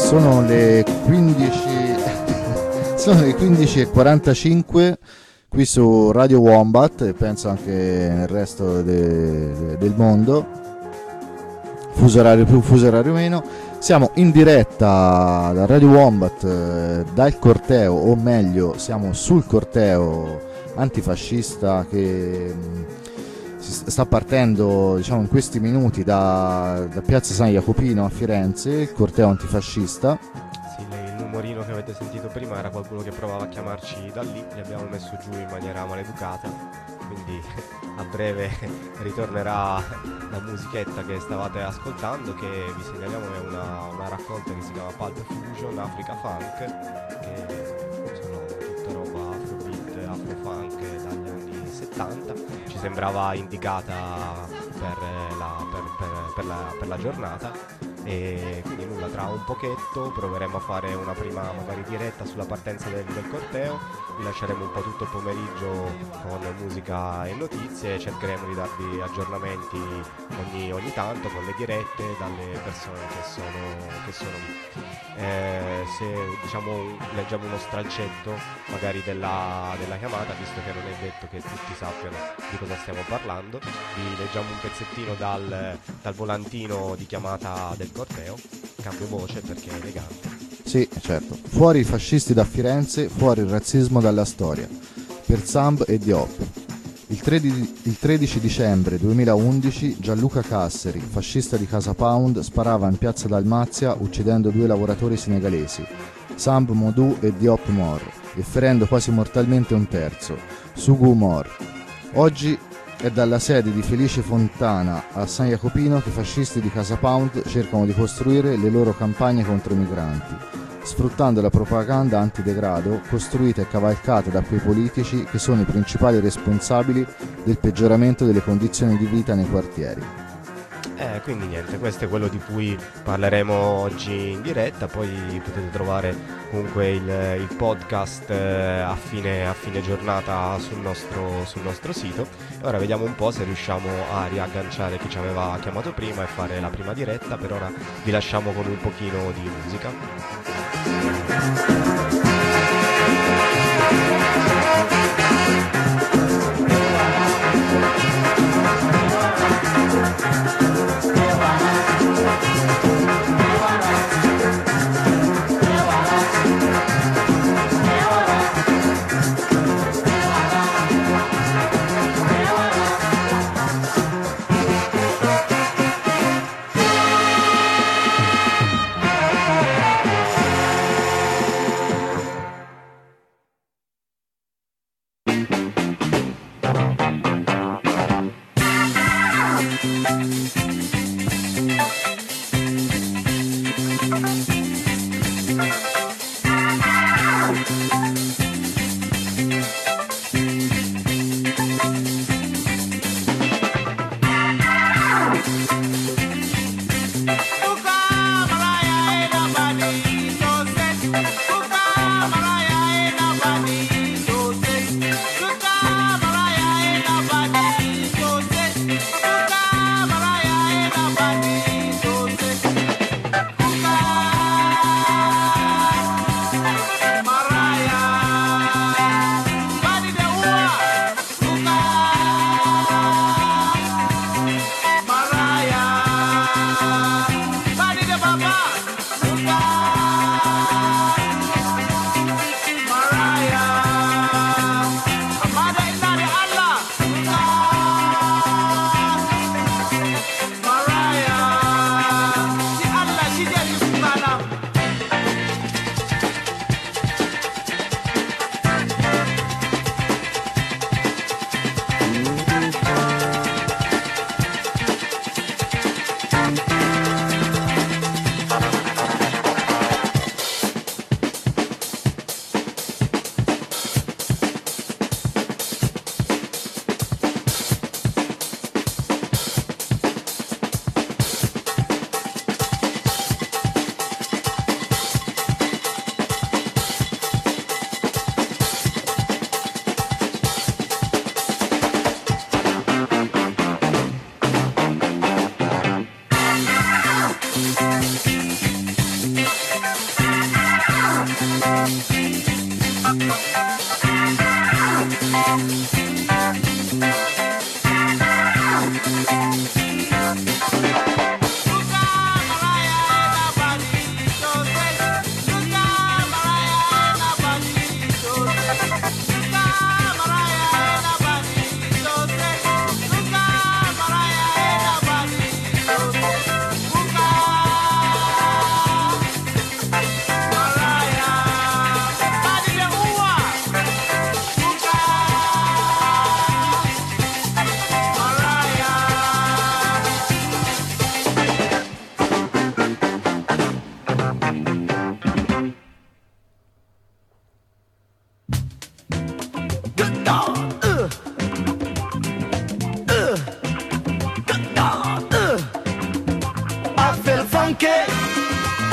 Sono le 15 sono le 15:45 qui su Radio Wombat e penso anche nel resto del mondo, fuso orario più, fuso orario meno. Siamo in diretta da Radio Wombat, dal corteo, o meglio siamo sul corteo antifascista che sta partendo, diciamo, in questi minuti da Piazza San Jacopino a Firenze, il corteo antifascista. Sì, il numorino che avete sentito prima era qualcuno che provava a chiamarci da lì, li abbiamo messo giù in maniera maleducata, quindi a breve ritornerà la musichetta che stavate ascoltando, che vi segnaliamo è una raccolta che si chiama Pulp Fusion Africa Funk, che sono tutta roba afrobeat, afrofunk dagli anni 70. Ci sembrava indicata per la giornata, e quindi nulla, tra un pochetto proveremo a fare una prima magari diretta sulla partenza del corteo, vi lasceremo un po' tutto il pomeriggio con musica e notizie, cercheremo di darvi aggiornamenti ogni tanto con le dirette dalle persone che sono lì. Se diciamo leggiamo uno stralcetto magari della chiamata, visto che non è detto che tutti sappiano di cosa stiamo parlando, vi leggiamo un pezzettino dal volantino di chiamata del corteo. Cambio voce perché è elegante. Sì, certo. Fuori i fascisti da Firenze, fuori il razzismo dalla storia. Per Samb e Diop. Il 13 dicembre 2011 Gianluca Casseri, fascista di Casa Pound, sparava in piazza Dalmazia uccidendo 2 lavoratori senegalesi, Samb Modou e Diop Mor, e ferendo quasi mortalmente un terzo, Sougou Mor. Oggi è dalla sede di Felice Fontana a San Jacopino che i fascisti di Casa Pound cercano di costruire le loro campagne contro i migranti, sfruttando la propaganda antidegrado costruita e cavalcata da quei politici che sono i principali responsabili del peggioramento delle condizioni di vita nei quartieri. Quindi niente, questo è quello di cui parleremo oggi in diretta. Poi potete trovare comunque il podcast a fine giornata sul nostro sito. E ora vediamo un po' se riusciamo a riagganciare chi ci aveva chiamato prima e fare la prima diretta. Per ora vi lasciamo con un pochino di musica.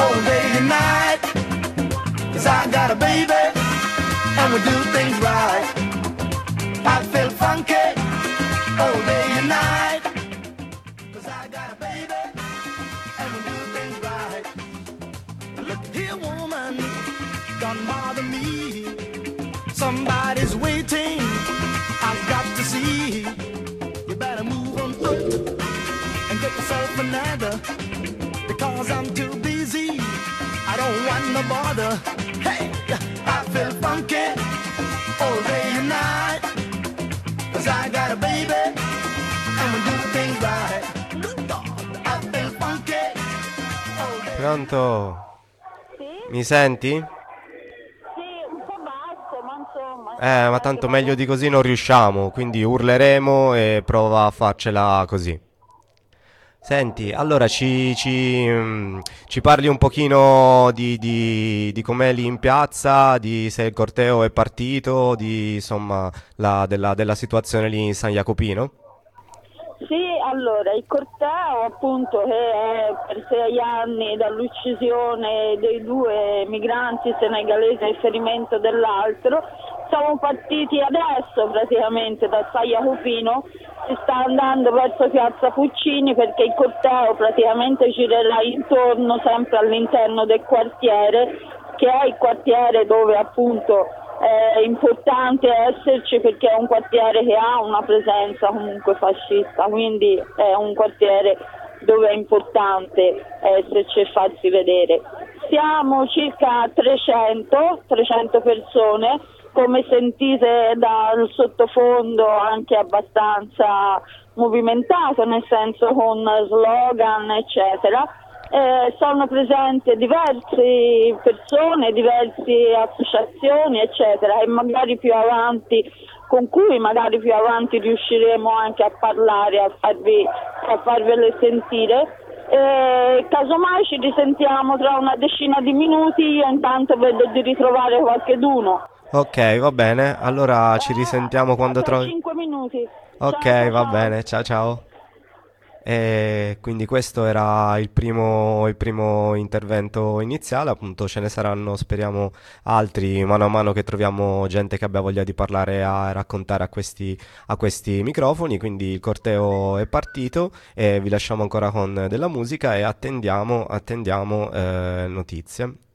all day and night. 'Cause I got a baby and we do things right. I feel funky all day and night. 'Cause I got a baby and we do things right. Look here, woman, don't bother me. Somebody's waiting, I've got to see. You better move on foot and get yourself another, because I'm too busy, I don't want no bother. Hey, I feel funky all day and night. 'Cause I got a baby and we do things right. I feel funky all day. Pronto? Sì? Mi senti? Sì, un po' basso, ma insomma. Ma tanto meglio di così non riusciamo, quindi urleremo e prova a farcela così. Senti, allora ci parli un pochino di com'è lì in piazza, di se il corteo è partito, di insomma della situazione lì in San Jacopino? Sì, allora, il corteo appunto che è per 6 anni dall'uccisione dei 2 migranti senegalesi a ferimento dell'altro, siamo partiti adesso praticamente da San Jacopino, si sta andando verso Piazza Puccini perché il corteo praticamente girerà intorno sempre all'interno del quartiere, che è il quartiere dove appunto è importante esserci, perché è un quartiere che ha una presenza comunque fascista, quindi è un quartiere dove è importante esserci e farsi vedere. Siamo circa 300 persone, come sentite dal sottofondo anche abbastanza movimentato, nel senso con slogan eccetera. Sono presenti diverse persone, diverse associazioni eccetera, e magari più avanti, con cui magari più avanti riusciremo anche a parlare, a farvele sentire. Casomai ci risentiamo tra una decina di minuti, io intanto vedo di ritrovare qualcheduno. Ok, va bene, allora ci risentiamo quando Tra trovi... 5 minuti. Ok, Ciao, va ciao. bene, ciao ciao. E quindi questo era il primo intervento iniziale, appunto ce ne saranno, speriamo, altri mano a mano che troviamo gente che abbia voglia di parlare e raccontare a questi microfoni, quindi il corteo è partito e vi lasciamo ancora con della musica e attendiamo notizie.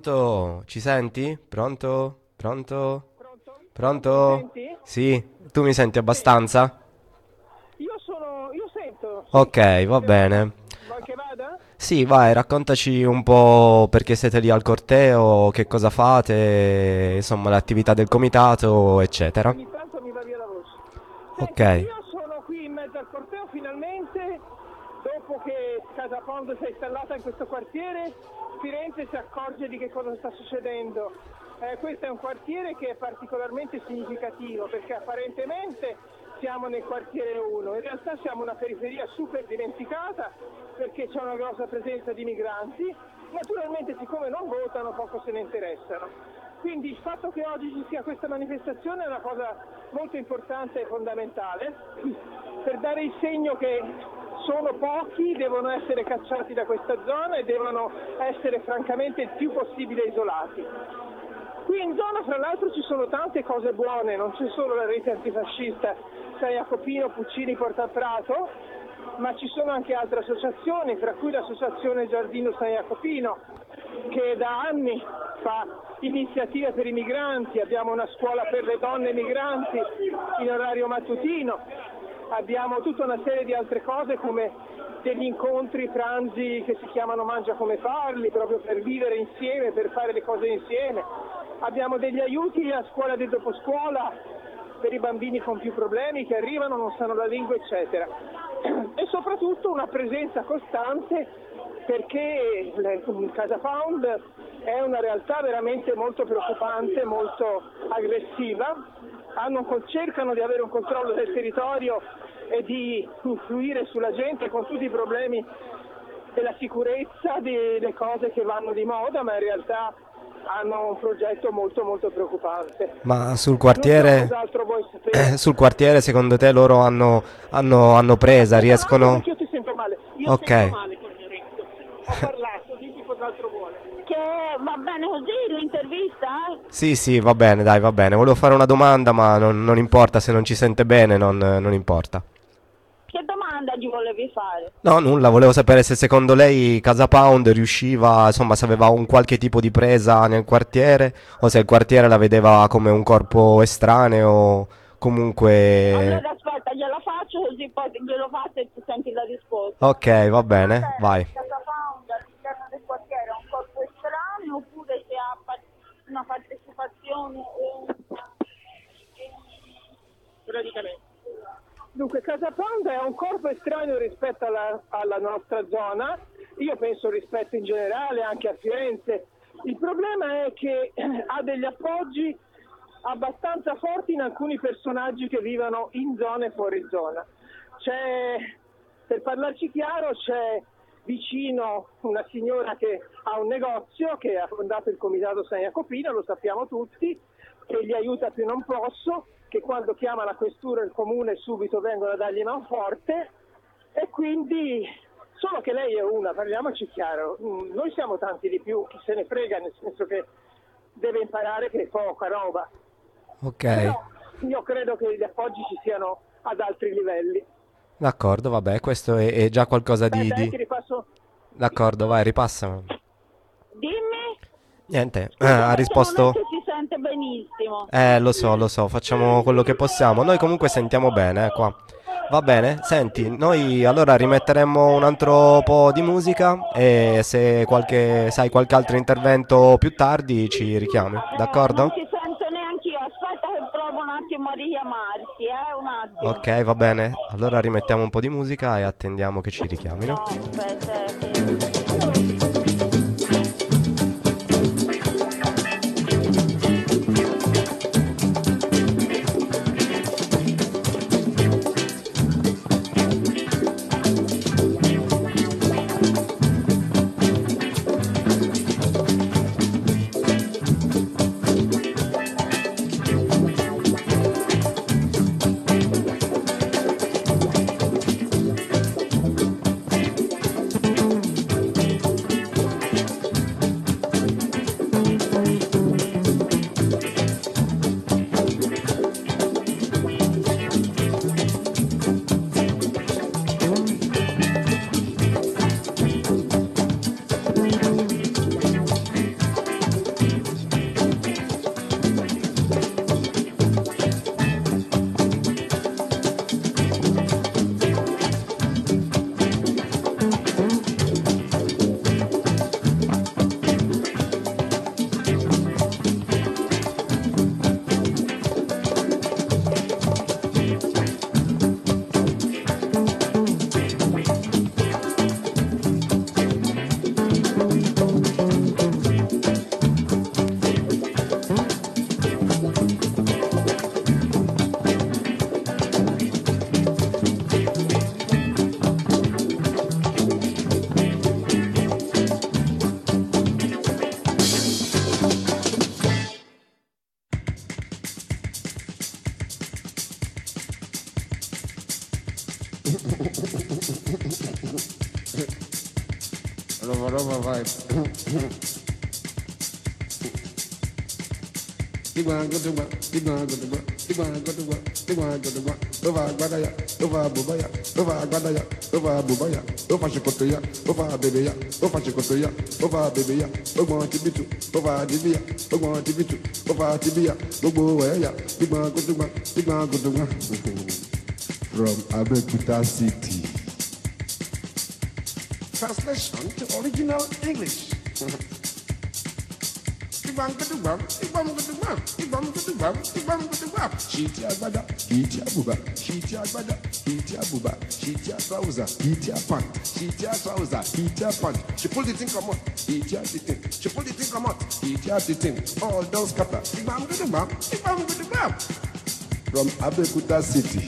Pronto? Ci senti? Pronto? Pronto? Pronto? Pronto? Mi senti? Sì, tu mi senti abbastanza? Io sento. Ok, va bene. Vuoi che vada? Sì, vai, raccontaci un po' perché siete lì al corteo, che cosa fate, insomma, l'attività del comitato, eccetera. Ogni tanto mi va via la voce. Ok. Senti, io sono qui in mezzo al corteo finalmente, dopo che Casa Pound si è installata in questo quartiere, Firenze si accorge di che cosa sta succedendo. Questo è un quartiere che è particolarmente significativo perché apparentemente siamo nel quartiere 1, in realtà siamo una periferia super dimenticata perché c'è una grossa presenza di migranti, naturalmente siccome non votano poco se ne interessano. Quindi il fatto che oggi ci sia questa manifestazione è una cosa molto importante e fondamentale per dare il segno che sono pochi, devono essere cacciati da questa zona e devono essere francamente il più possibile isolati. Qui in zona fra l'altro ci sono tante cose buone, non c'è solo la rete antifascista San Jacopino, Puccini, Portaprato, ma ci sono anche altre associazioni, tra cui l'associazione Giardino San Jacopino, che da anni fa iniziative per i migranti, abbiamo una scuola per le donne migranti in orario mattutino, abbiamo tutta una serie di altre cose come degli incontri, pranzi che si chiamano Mangia come farli, proprio per vivere insieme, per fare le cose insieme. Abbiamo degli aiuti a scuola del doposcuola per i bambini con più problemi che arrivano, non sanno la lingua, eccetera. E soprattutto una presenza costante perché Casa Pound è una realtà veramente molto preoccupante, molto aggressiva. Cercano di avere un controllo del territorio e di influire sulla gente con tutti i problemi della sicurezza, delle cose che vanno di moda, ma in realtà hanno un progetto molto molto preoccupante. Ma sul quartiere, sul quartiere secondo te loro hanno presa, riescono... Perché io ti sento male, io Ok. sento male con il orecchio. Ho parlato, dimmi cos'altro vuole. Che va bene così l'intervista? Sì, va bene, dai, va bene. Volevo fare una domanda, ma non importa, se non ci sente bene, non importa. Che domanda gli volevi fare? No, nulla, volevo sapere se secondo lei Casa Pound riusciva, insomma, se aveva un qualche tipo di presa nel quartiere o se il quartiere la vedeva come un corpo estraneo, comunque... Allora aspetta, gliela faccio così poi glielo faccio e ti senti la risposta. Ok, va bene, vai. Casa Pound all'interno del quartiere è un corpo estraneo oppure se ha una partecipazione Praticamente. Dunque, Casa Pound è un corpo estraneo rispetto alla nostra zona, io penso rispetto in generale anche a Firenze. Il problema è che ha degli appoggi abbastanza forti in alcuni personaggi che vivono in zona e fuori zona. Per parlarci chiaro, c'è vicino una signora che ha un negozio, che ha fondato il comitato San Jacopino, lo sappiamo tutti, che gli aiuta più non posso, che quando chiama la questura e il comune subito vengono a dargli manforte, e quindi solo che lei è una, parliamoci chiaro, noi siamo tanti di più, chi se ne frega, nel senso che deve imparare che è poca roba. Ok, Però io credo che gli appoggi ci siano ad altri livelli. d'accordo, vabbè, questo è già qualcosa Aspetta, di... ti ripasso. D'accordo, vai, ripassa. Dimmi. Niente, ha Perché non risposto... è che si sente benissimo. Lo so, facciamo quello che possiamo. Noi comunque sentiamo bene, qua. Va bene, senti, noi allora rimetteremo un altro po' di musica e se sai qualche altro intervento più tardi ci richiami, d'accordo? Non ti sento neanche io, aspetta che provo un attimo a richiamarti, un attimo. Ok, va bene. Allora rimettiamo un po' di musica e attendiamo che ci richiamino. No, aspetta. Rubber vibes. You wanna go to work, you wanna go to work, you wanna go to work, you wanna go to work. Over Guadaya, over Bubaya, over Guadaya, over Bubaya, over Chicotoya, over Babya, over Chicotoya, over Babya, over Tibitu, over Tibia, over Tibitu, over Tibia, over Waya, you wanna go to work, you wanna go to work. From Abeokuta City. Translation to original English. Shiti agbada, shiti abuba, shiti agbada, shiti abuba, shiti trouser, shiti pant, shiti trouser, shiti pant. She pulled the thing come out, shiti the thing. She pulled the thing come out, shiti the thing. All those scatter. From Abeokuta City.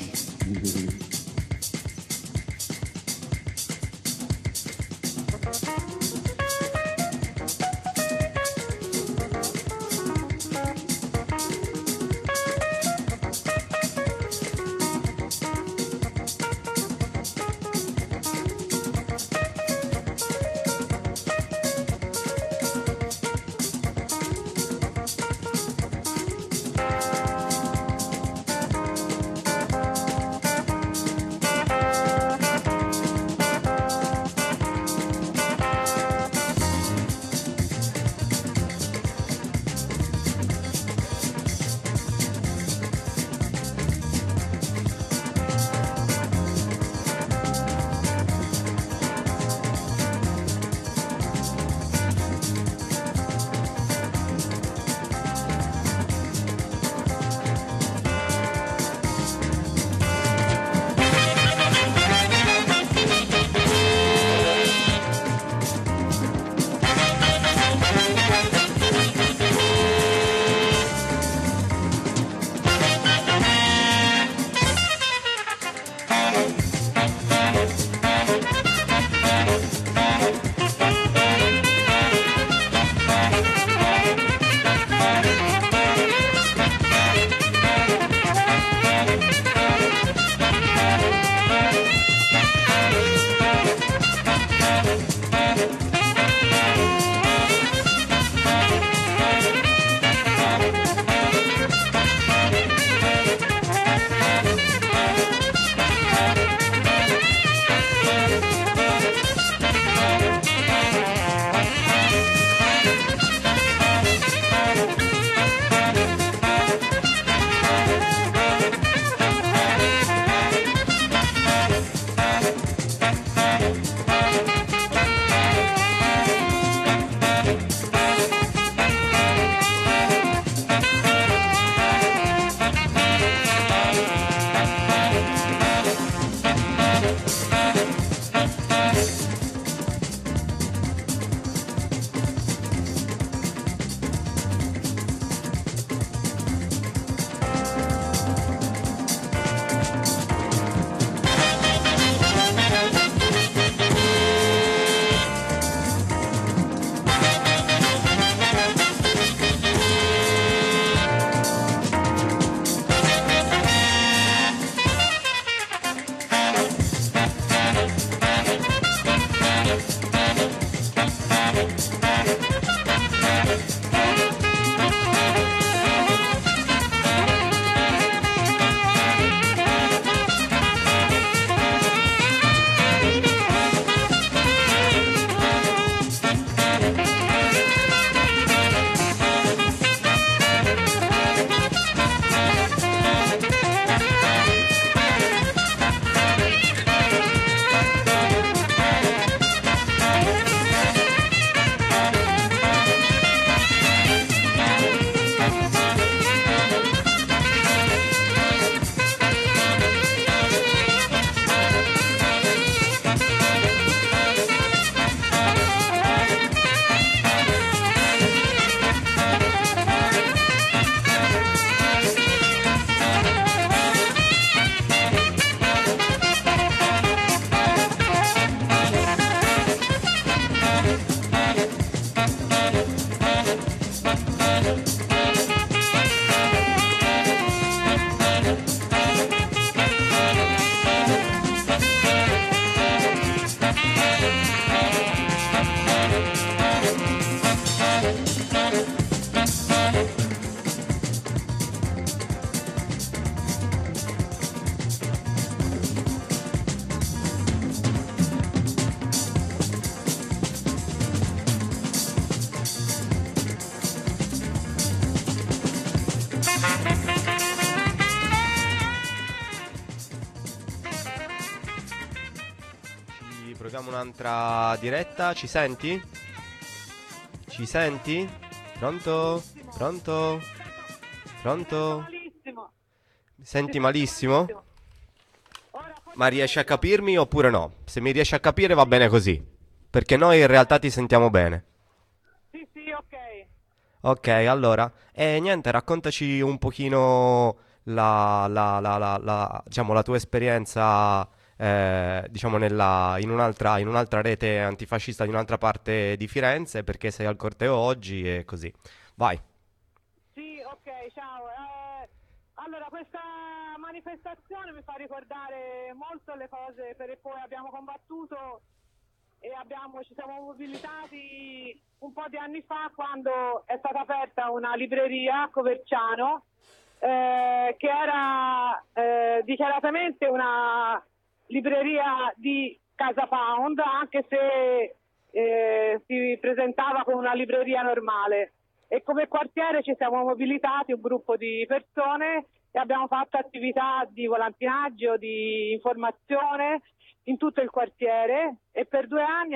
facciamo un'altra diretta. Ci senti? Ci senti? Pronto? Pronto? Pronto? Malissimo. Senti malissimo? Ma riesci a capirmi oppure no? Se mi riesci a capire va bene così, perché noi in realtà ti sentiamo bene. Sì, sì, ok. Ok, allora, niente, raccontaci un pochino diciamo, la tua esperienza, diciamo, in un'altra rete antifascista di un'altra parte di Firenze, perché sei al corteo oggi e così. Vai. Sì, ok, ciao. Allora, questa manifestazione mi fa ricordare molto le cose per le quali abbiamo combattuto e ci siamo mobilitati un po' di anni fa quando è stata aperta una libreria a Coverciano che era dichiaratamente una libreria di Casa Pound, anche se si presentava come una libreria normale. E come quartiere ci siamo mobilitati, un gruppo di persone, e abbiamo fatto attività di volantinaggio, di informazione in tutto il quartiere, e per 2 anni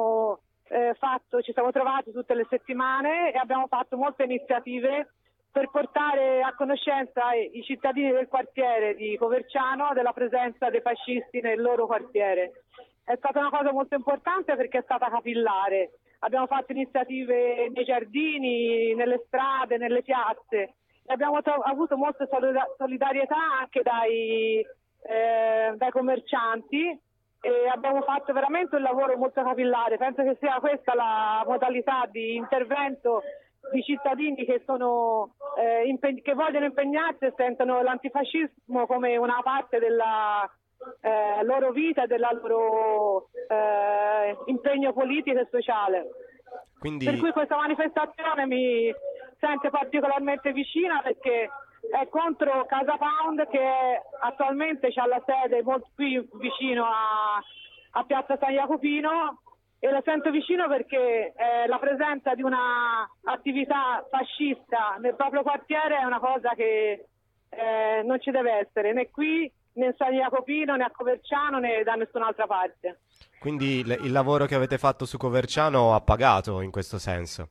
ci siamo trovati tutte le settimane e abbiamo fatto molte iniziative per portare a conoscenza i cittadini del quartiere di Coverciano della presenza dei fascisti nel loro quartiere. È stata una cosa molto importante perché è stata capillare. Abbiamo fatto iniziative nei giardini, nelle strade, nelle piazze, e abbiamo avuto molta solidarietà anche dai commercianti, e abbiamo fatto veramente un lavoro molto capillare. Penso che sia questa la modalità di intervento di cittadini che che vogliono impegnarsi e sentono l'antifascismo come una parte della loro vita e del loro impegno politico e sociale. Quindi... Per cui questa manifestazione mi sente particolarmente vicina, perché è contro Casa Pound, che attualmente ha la sede molto qui vicino a Piazza San Jacopino, e la sento vicino perché la presenza di una attività fascista nel proprio quartiere è una cosa che non ci deve essere, né qui, né a San Jacopino, né a Coverciano, né da nessun'altra parte. Quindi il lavoro che avete fatto su Coverciano ha pagato in questo senso?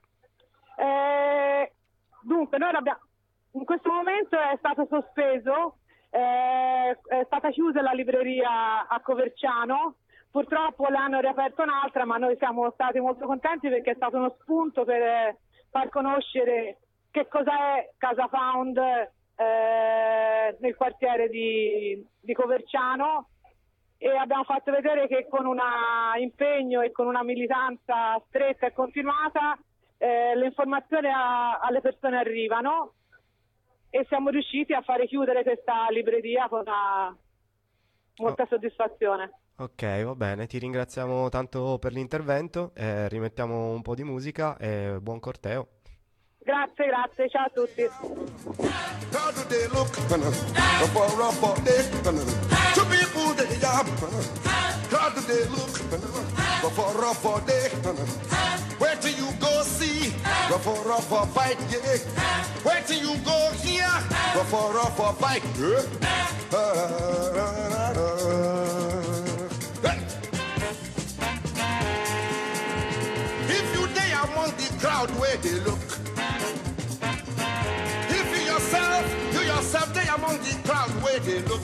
Dunque, in questo momento è stato sospeso, è stata chiusa la libreria a Coverciano. Purtroppo l'hanno riaperta un'altra, ma noi siamo stati molto contenti perché è stato uno spunto per far conoscere che cos'è Casa Pound nel quartiere di Coverciano, e abbiamo fatto vedere che con un impegno e con una militanza stretta e continuata le informazioni alle persone arrivano, e siamo riusciti a fare chiudere questa libreria con molta soddisfazione. Ok, va bene, ti ringraziamo tanto per l'intervento, rimettiamo un po' di musica e buon corteo. Grazie, ciao a tutti. Where till you go see, go for a fight, yeah. Where till you go here, go for a fight, yeah. If you day among the crowd where they look, if you yourself day among the crowd where they look,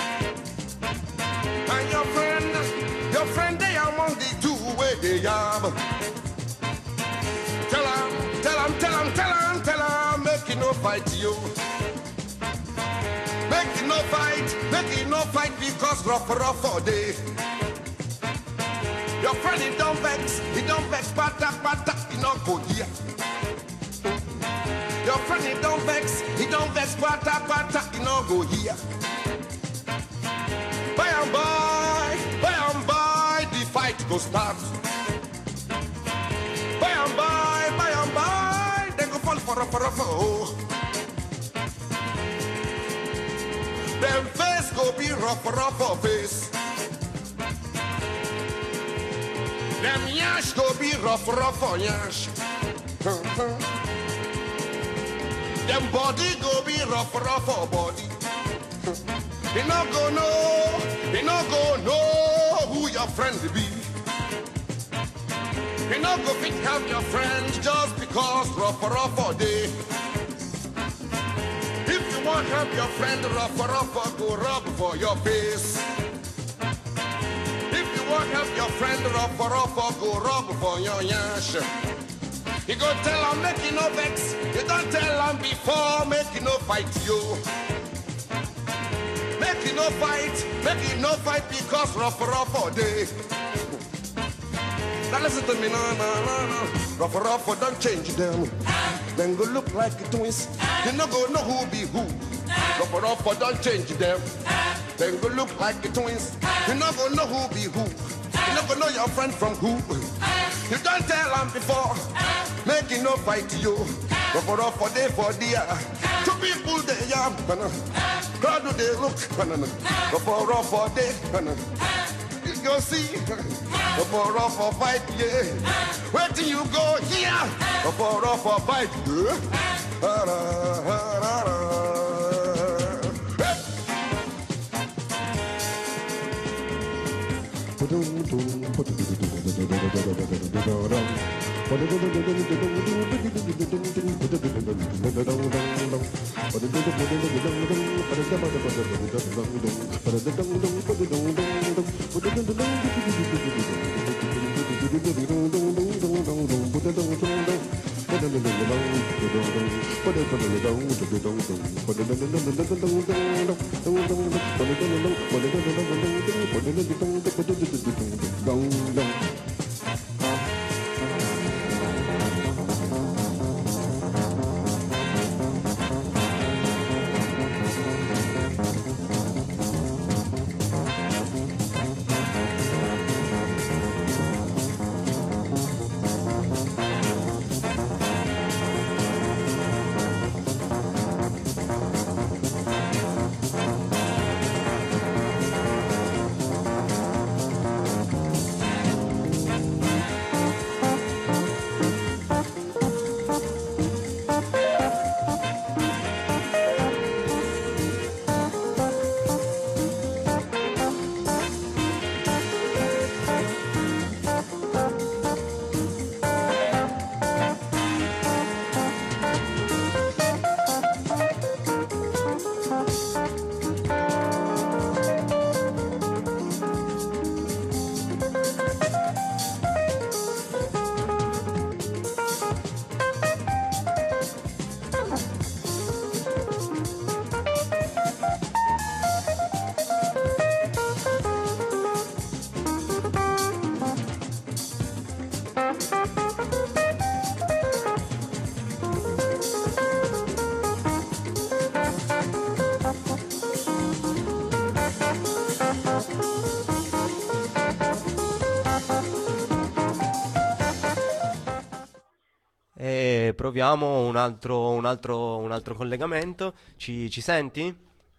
and your friend day among the two where they are. Tell him, make it no fight you. Make it no fight because rough all day. Your friend he don't vex, pata, he no go here. Your friend he don't vex, pata, he no go here. By and by, the fight go start. By and by, they go fall for a oh. Them face go be rough face. Them yash go be rough yash. Them body go be rough body. He no go know who your friend be. You know go fit help your friends just because rough all day. If you want help your friend rough go rub for your face. If you want help your friend rough go rub for your yash. You go tell him make you no vex. You don't tell him before make you no fight you. Make you no fight because rough all day. Now listen to me, no. Rough don't change them. Then go look like twins. You no go know who be who. Rough don't change them. Then go look like twins. You no go know who be who. You no go know your friend from who. You don't tell them before. Make you no fight you. Rough day for dear. Two people they yam. Crowd do they look. Rough day. You see. Rough fight, yeah. Where do you go here? Rough fight, yeah. E proviamo un altro collegamento. Ci senti?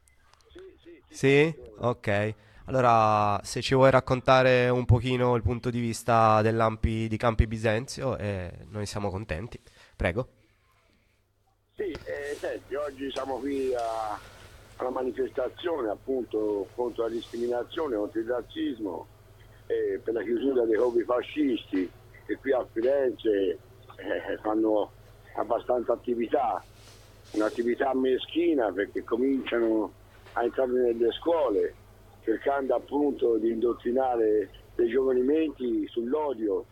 Sì? Ok. Allora, se ci vuoi raccontare un pochino il punto di vista di Campi Bisenzio, noi siamo contenti. Prego. Sì, senti, oggi siamo qui alla manifestazione appunto contro la discriminazione, contro il razzismo, per la chiusura dei hobby fascisti che qui a Firenze fanno abbastanza attività, un'attività meschina perché cominciano a entrare nelle scuole cercando appunto di indottrinare dei giovani menti sull'odio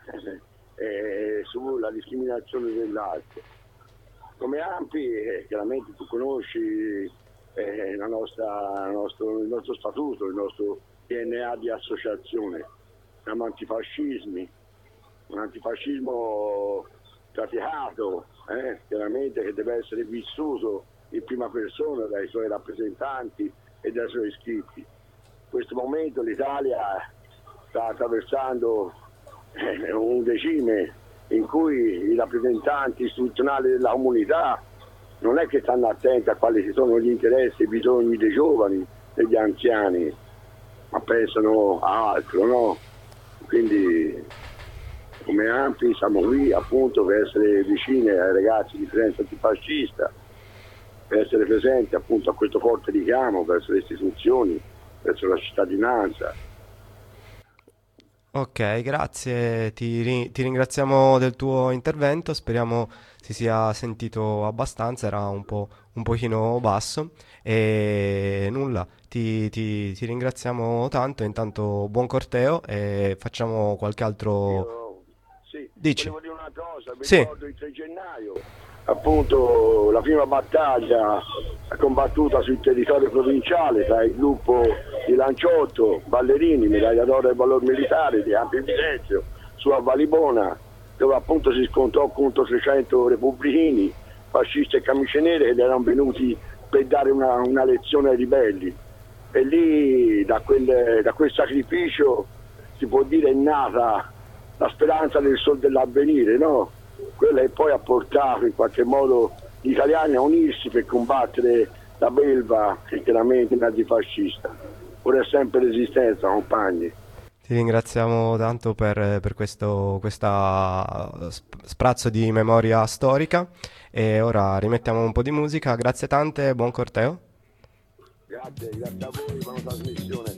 e sulla discriminazione dell'altro. Come AMPI, chiaramente tu conosci il nostro statuto, il nostro DNA di associazione. Siamo antifascismi, un antifascismo praticato, chiaramente che deve essere vissuto in prima persona dai suoi rappresentanti e dai suoi iscritti. In questo momento l'Italia sta attraversando un regime in cui i rappresentanti istituzionali della comunità non è che stanno attenti a quali sono gli interessi e i bisogni dei giovani, degli anziani, ma pensano a altro, no? Quindi come AMPI siamo qui appunto per essere vicini ai ragazzi di Firenze antifascista, per essere presenti appunto a questo forte richiamo verso le istituzioni, verso la cittadinanza. Ok, grazie, ti ringraziamo del tuo intervento, speriamo si sia sentito abbastanza, era un pochino basso e nulla, ti ringraziamo tanto, intanto buon corteo e facciamo qualche altro... Io sì, Dici? volevo dire una cosa, mi Sì, ricordo il 3 gennaio, appunto la prima battaglia combattuta sul territorio provinciale tra il gruppo di Lanciotto, Ballerini, medaglia d'oro del valor militare di Ampio Bisenzio, su a Valibona, dove appunto si scontrò appunto 300 repubblichini, fascisti e camicie nere che erano venuti per dare una lezione ai ribelli. E lì da quel sacrificio si può dire è nata la speranza dell'avvenire, no? Quella che poi ha portato in qualche modo gli italiani a unirsi per combattere la belva che chiaramente è nazifascista. Ora è sempre resistenza, compagni. ti ringraziamo tanto per sprazzo di memoria storica e ora rimettiamo un po' di musica, grazie tante, buon corteo. Grazie, grazie a voi per la trasmissione.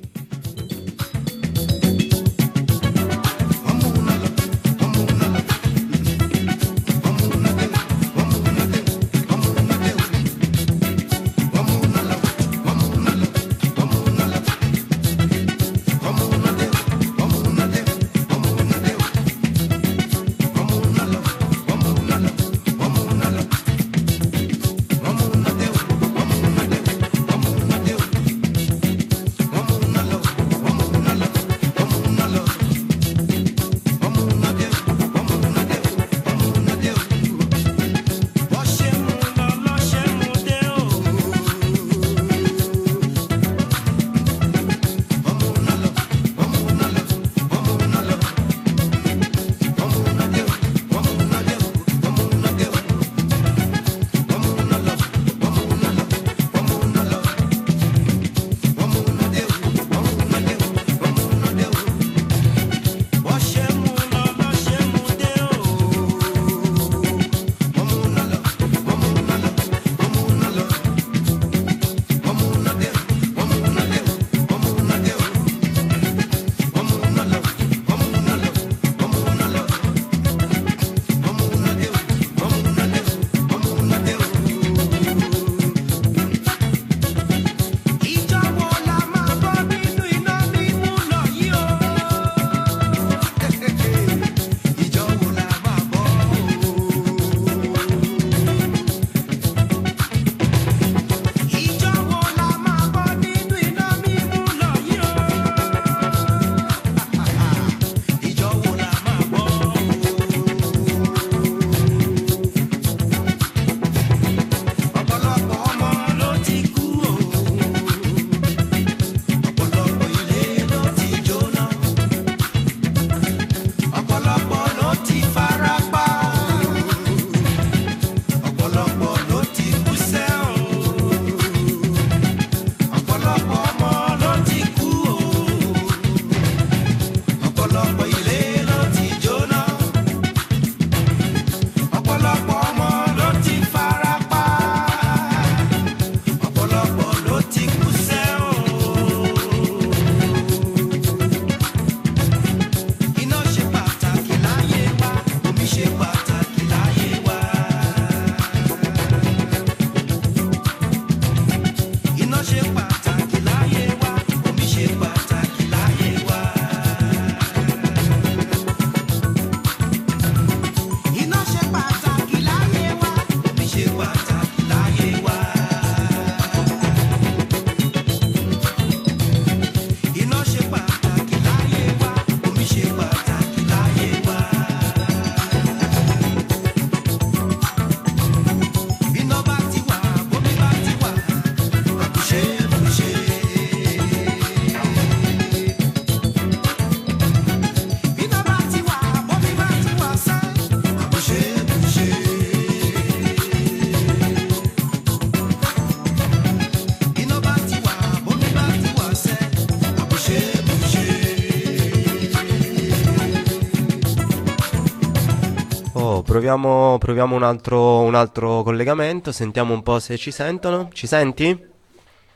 Proviamo un altro collegamento, sentiamo un po' se ci sentono. Ci senti?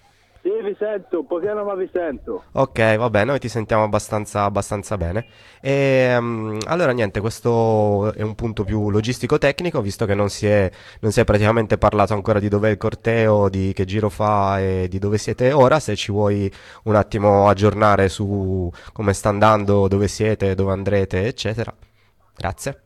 Sì, vi sento, un po' piano ma vi sento. Ok, vabbè, noi ti sentiamo abbastanza bene. Allora, niente, questo è un punto più logistico-tecnico, visto che non si è praticamente parlato ancora di dov'è il corteo, di che giro fa e di dove siete ora. Se ci vuoi un attimo aggiornare su come sta andando, dove siete, dove andrete, eccetera. Grazie.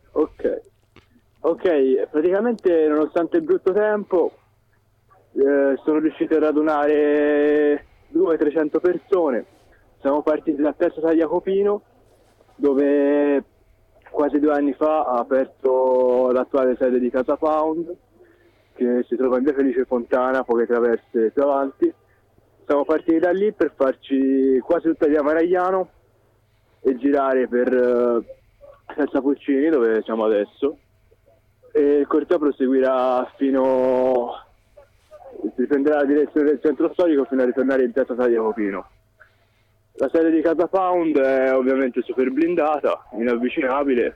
Ok, praticamente nonostante il brutto tempo sono riuscito a radunare 200-300 persone. Siamo partiti da Piazza San Jacopino, dove quasi 2 anni fa ha aperto l'attuale sede di Casa Pound, che si trova in via Felice Fontana, poche traverse più avanti. Siamo partiti da lì per farci quasi tutta via Maragliano e girare per Piazza Puccini, dove siamo adesso, e il corteo proseguirà riprenderà la direzione del centro storico fino a ritornare in Piazza San Jacopino. La sede di Casa Pound è ovviamente super blindata, inavvicinabile,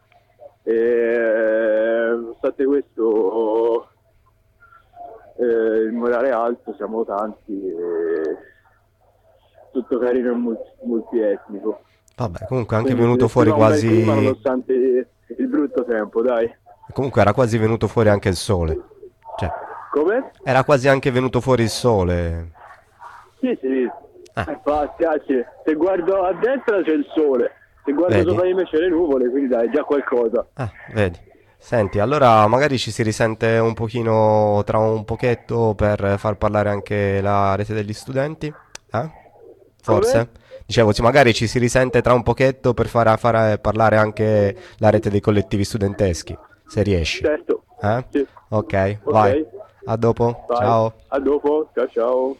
e nonostante questo il morale è alto, siamo tanti e tutto carino e multietnico. Vabbè, comunque è anche Quindi venuto fuori un bel quasi... clima nonostante il brutto tempo, dai. Comunque era quasi venuto fuori anche il sole. Cioè, Come? era quasi anche venuto fuori il sole. Sì. Infatti, se guardo a destra c'è il sole, se guardo Vedi? sopra di me c'è le nuvole, quindi dai, già qualcosa. Vedi. Senti, allora magari ci si risente un pochino tra un pochetto per far parlare anche la rete degli studenti? Forse? Come? Dicevo, sì, magari ci si risente tra un pochetto per far parlare anche la rete dei collettivi studenteschi, se riesci. Certo. Sì. Ok, vai. A dopo. Vai. Ciao. A dopo, ciao.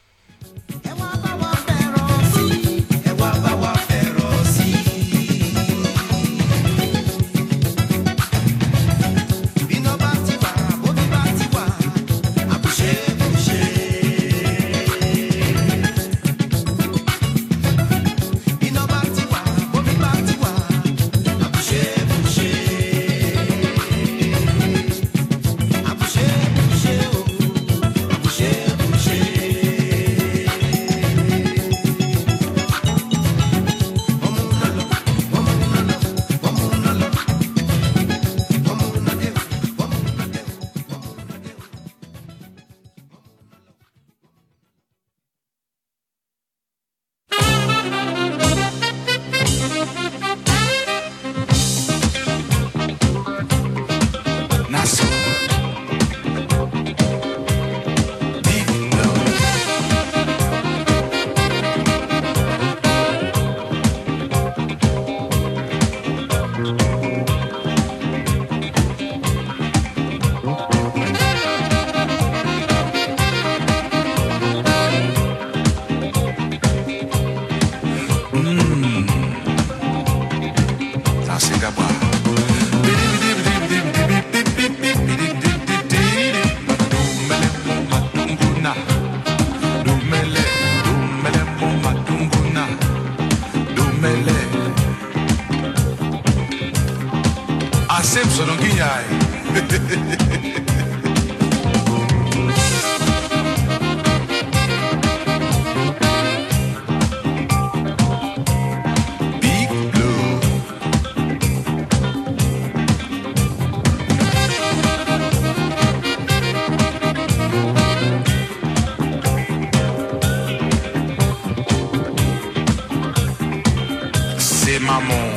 Simpson Guiai. Big Blue. C'est maman.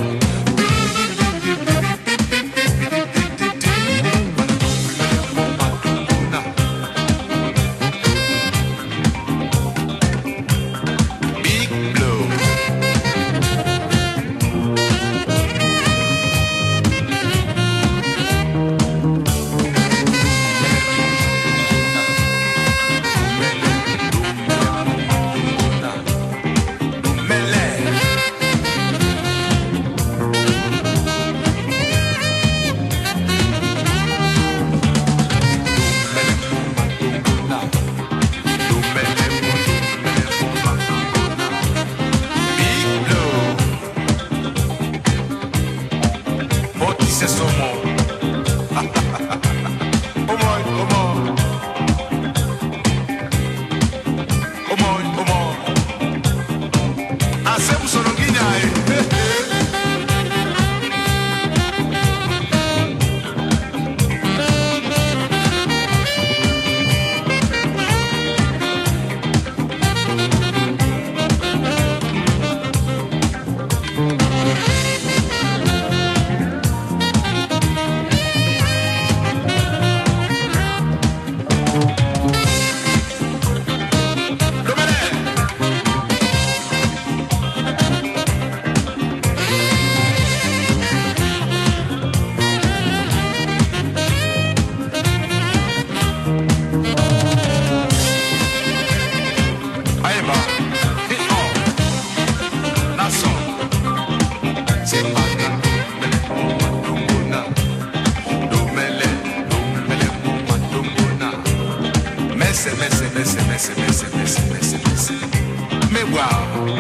Messe, messe, messe, messe, messe, messe, messe, messe. Me wow.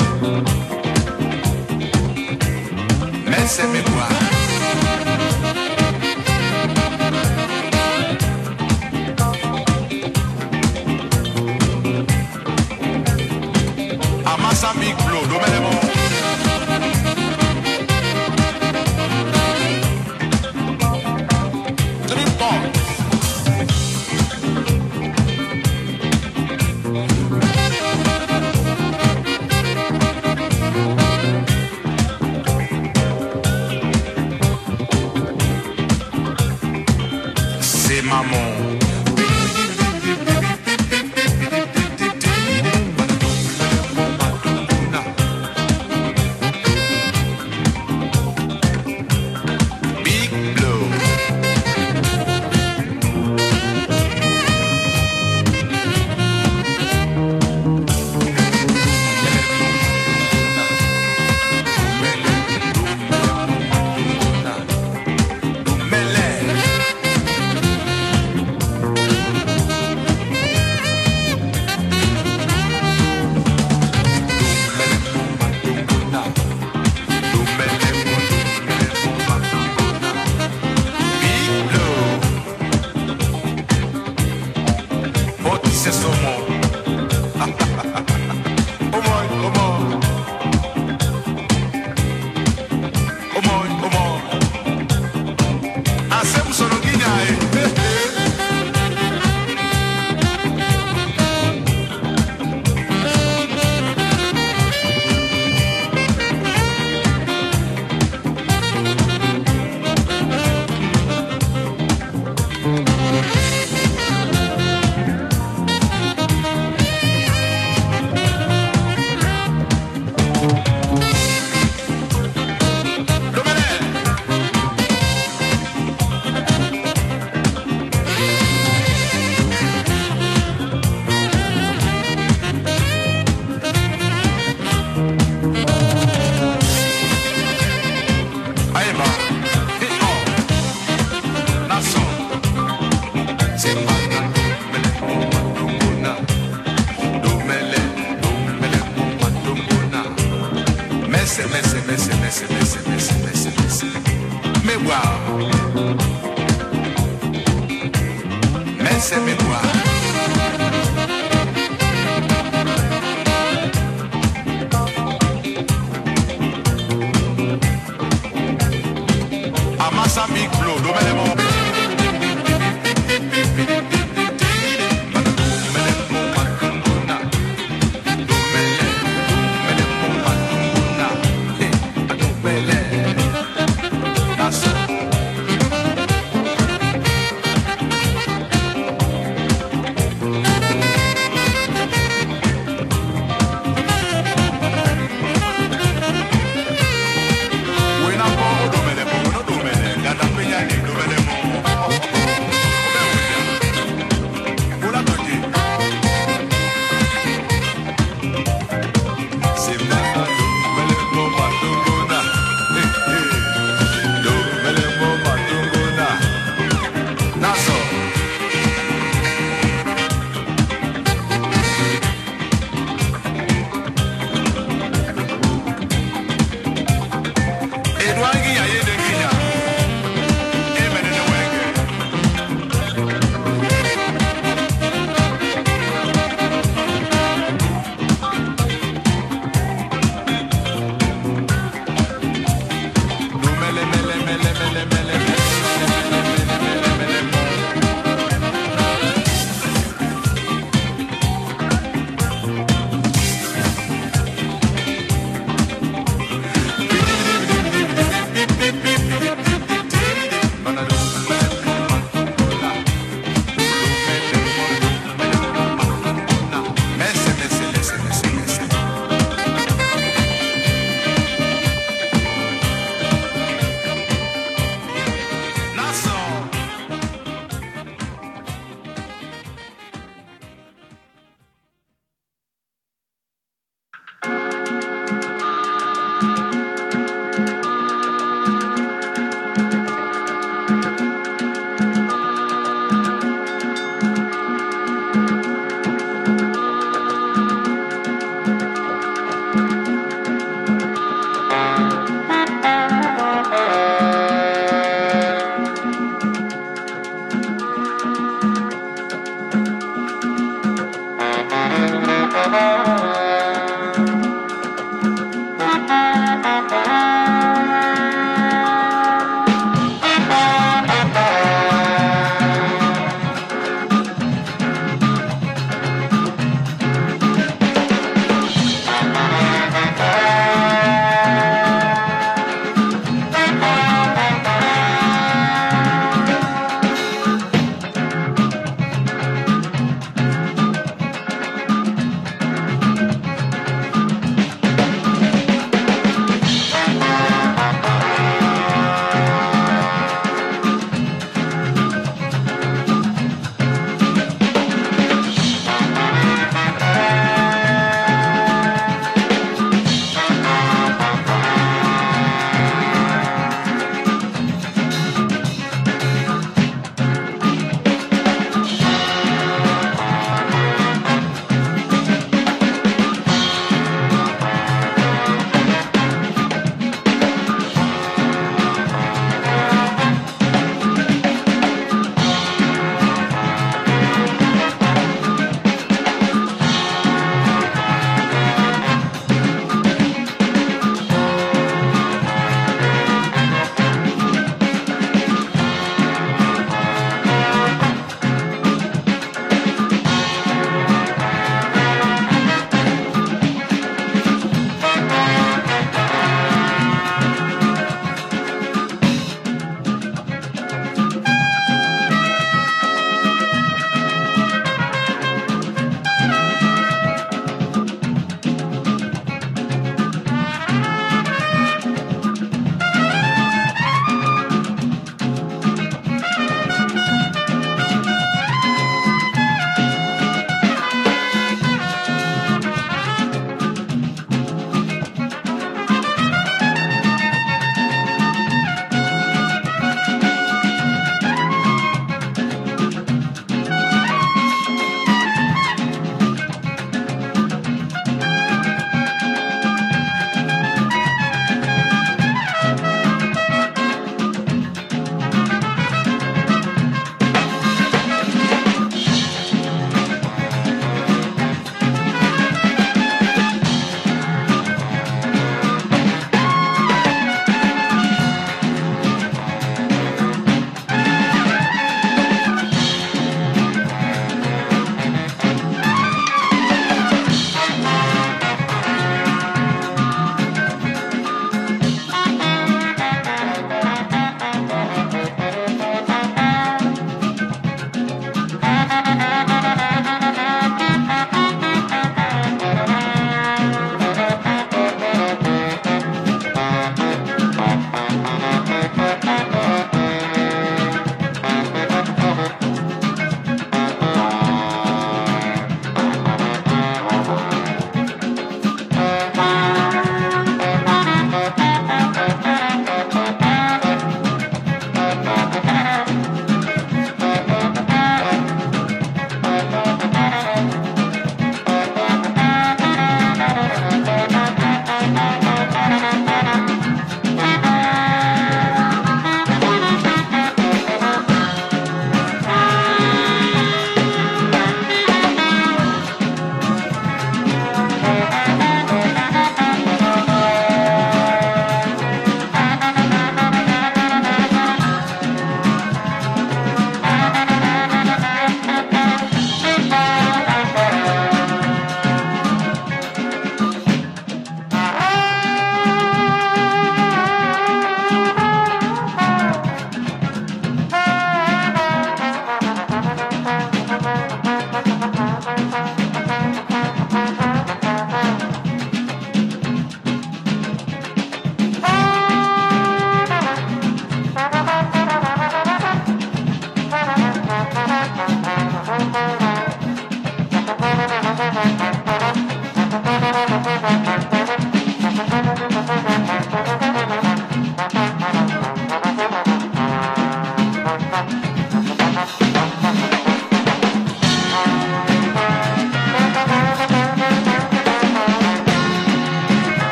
Messe, me wow. Amasa big blow, do me le mo. C'est maman. When I'm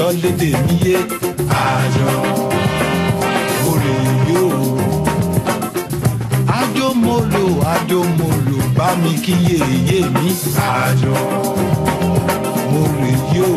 ṣọ́lédè mi yé àjọ mo lè yó àjọ mo lò bá mi kí yèyé mi àjọ mo lè yó.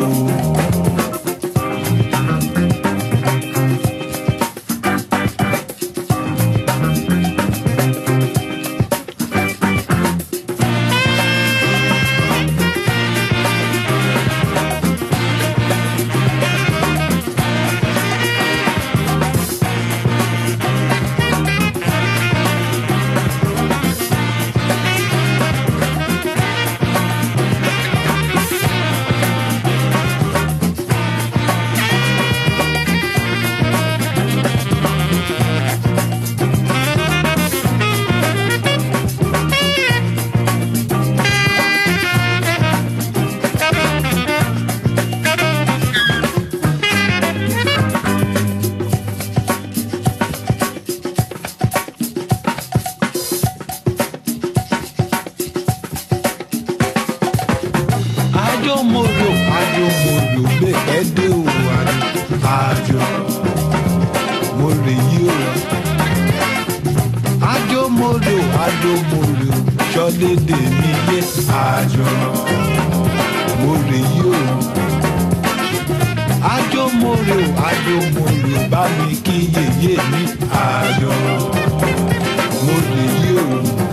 Ṣọ́lédè mi yé àjọ mo lè yó àjọ mo lè bá mi kí yèyé mi àjọ mo lè yó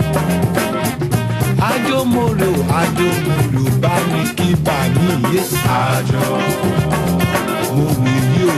àjọ mo lè bá mi kí bà mí yé àjọ mo lè yó.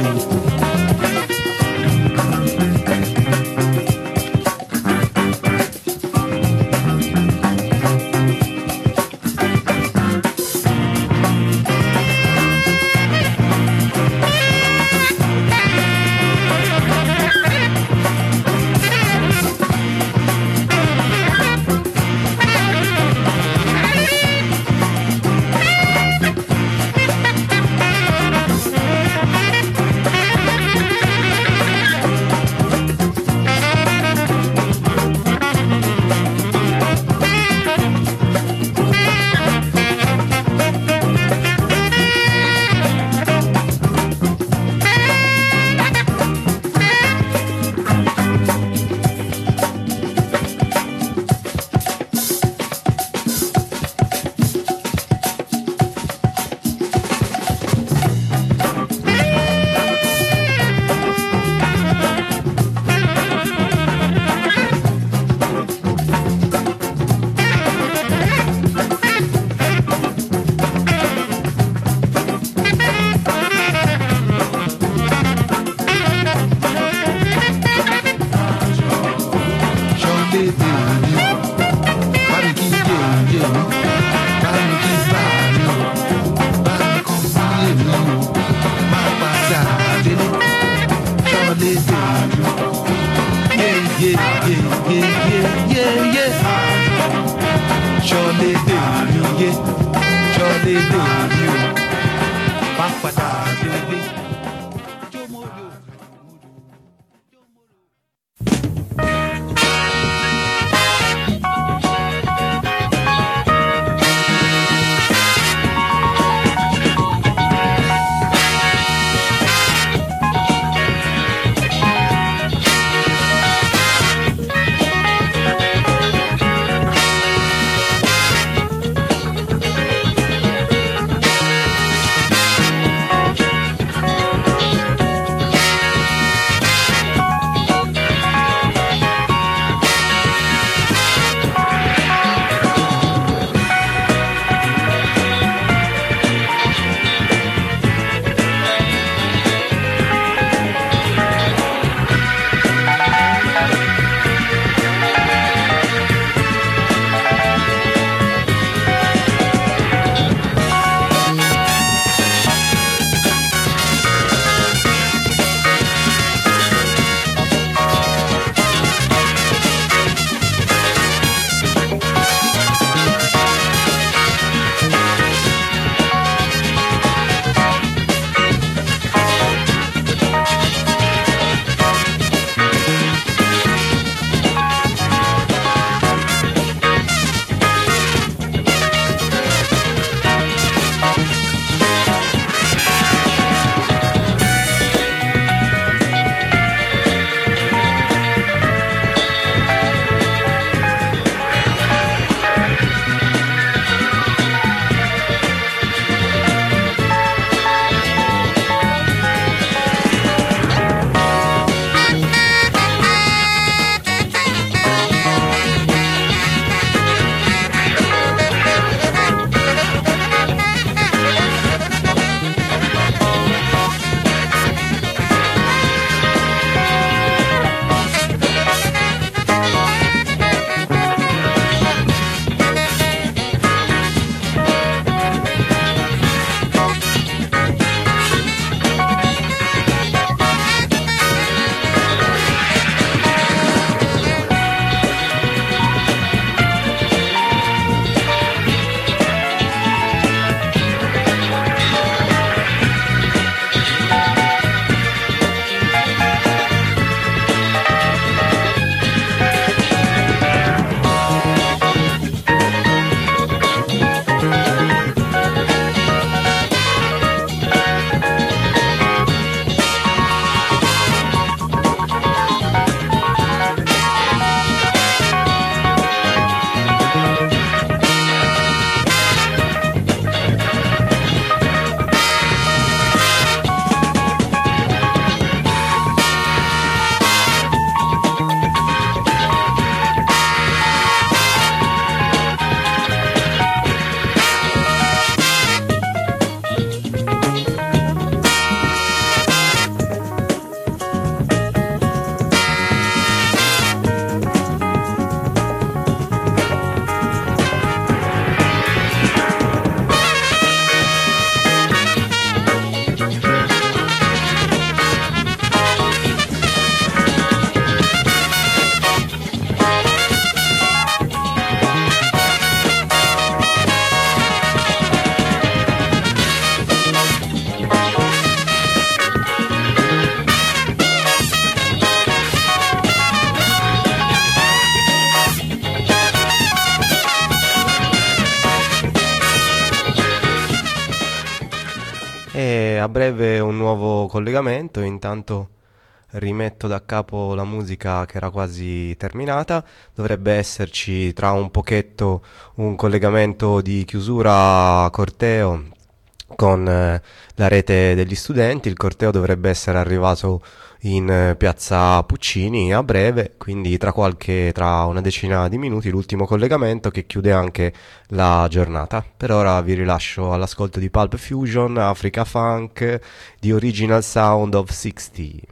E a breve un nuovo collegamento, intanto rimetto da capo la musica che era quasi terminata. Dovrebbe esserci tra un pochetto un collegamento di chiusura corteo con la rete degli studenti. Il corteo dovrebbe essere arrivato in piazza Puccini a breve, quindi tra una decina di minuti l'ultimo collegamento che chiude anche la giornata. Per ora vi rilascio all'ascolto di Pulp Fusion, Africa Funk, The Original Sound of 60.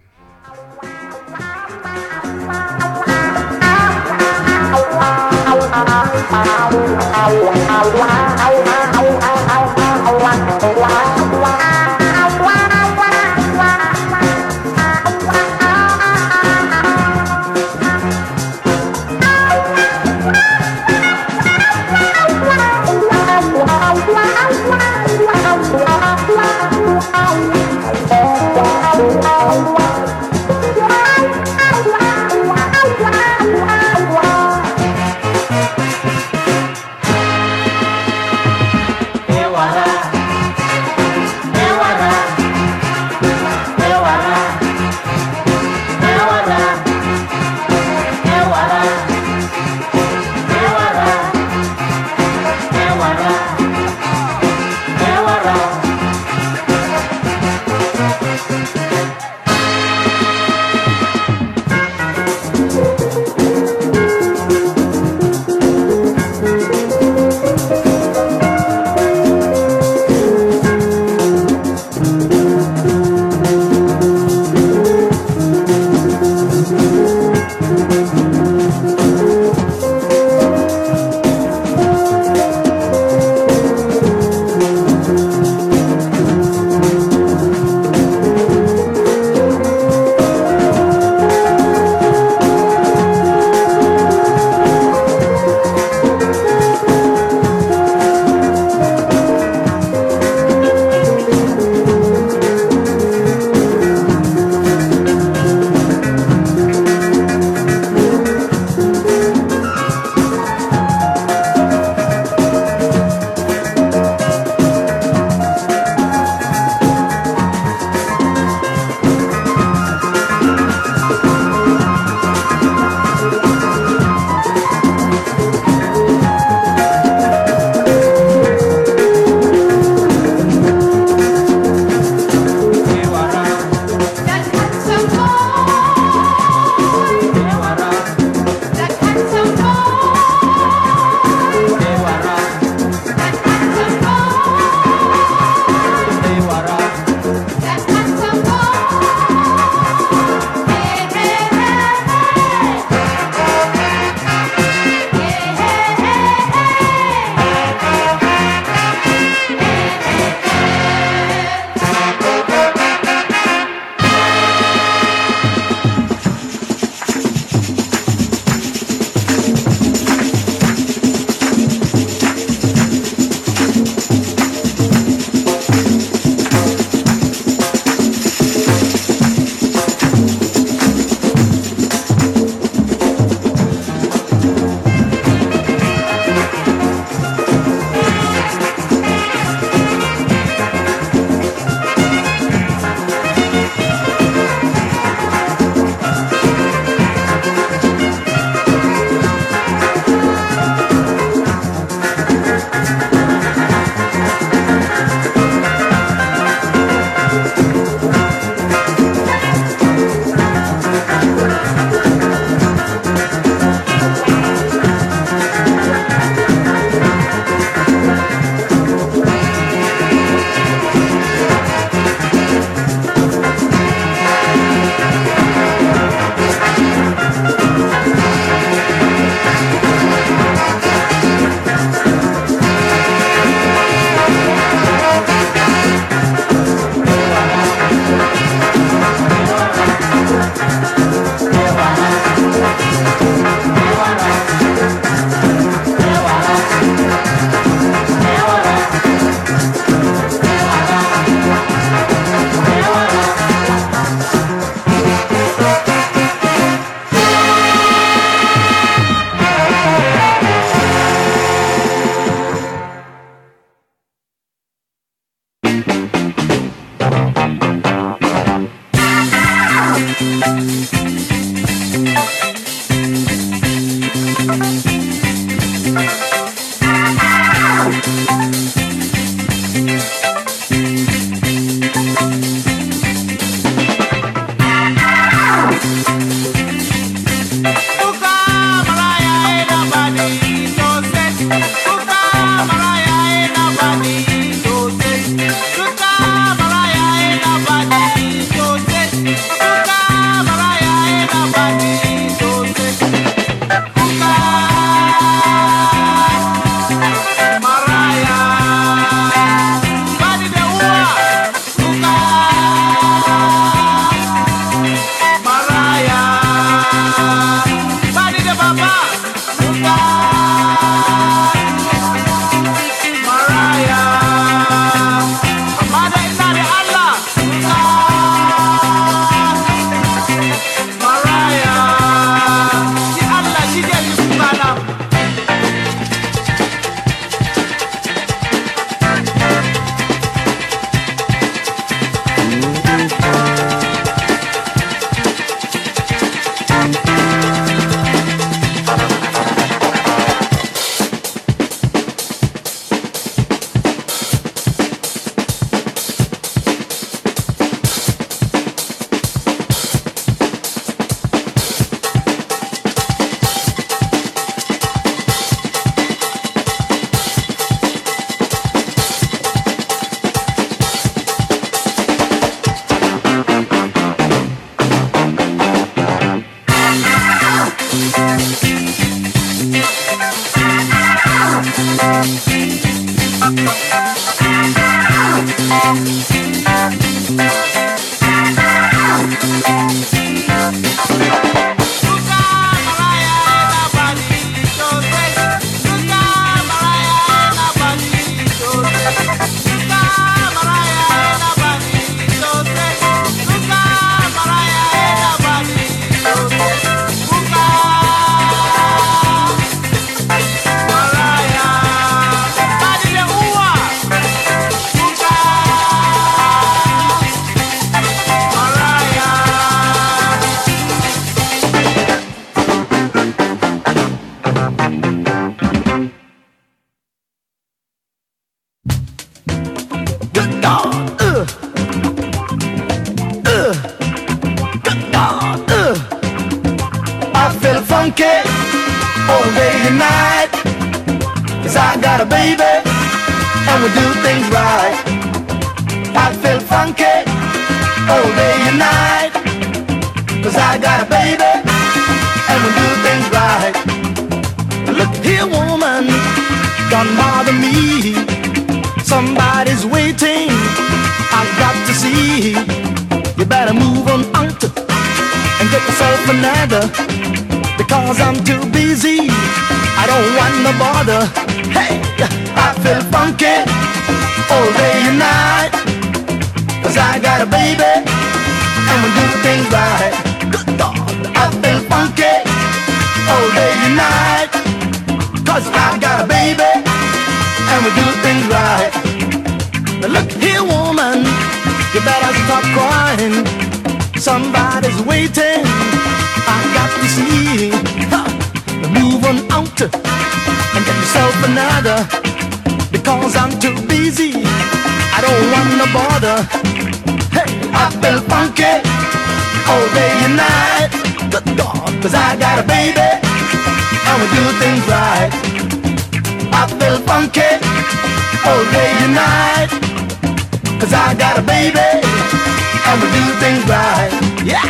funky all day and night. 'Cause I got a baby and we do things right. I feel funky all day and night. 'Cause I got a baby and we do things right. Look here, woman, don't bother me. Somebody's waiting, I've got to see. You better move on out and get yourself another, because I'm too busy, I don't want no bother. Hey, I feel funky all day and night. 'Cause I got a baby and we do things right. Good dog, I feel funky all day and night. 'Cause I got a baby and we do things right. Now look here, woman, you better stop crying. Somebody's waiting, I got to see. Move on out and get yourself another, because I'm too busy, I don't want no bother. Hey, I feel funky all day and night. The dog, 'cause I got a baby and we do things right. I feel funky all day and night. 'Cause I got a baby and we do things right. Yeah!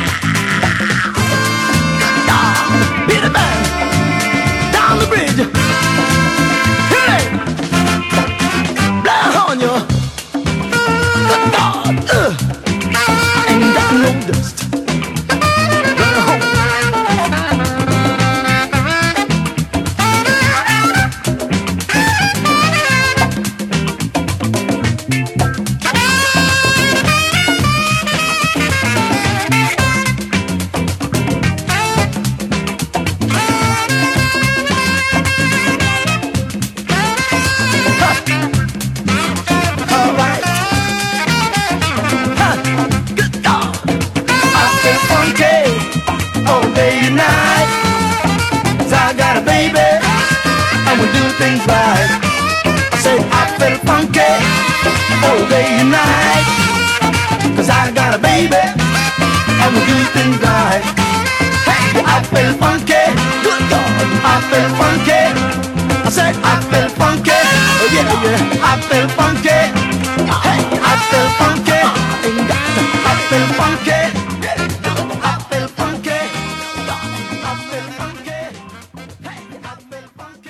Beat it back down the bridge. Hit it! Blow on you. Good God! Ain't got no dust. Blow home. Things right. I say I feel funky all day and night. 'Cause I got a baby and we do things right. Hey, I feel funky, good God, I feel funky. I said I feel funky, oh yeah, yeah, I feel funky. Hey, I feel funky, I feel funky. I feel funky, I feel funky. Hey, I feel funky.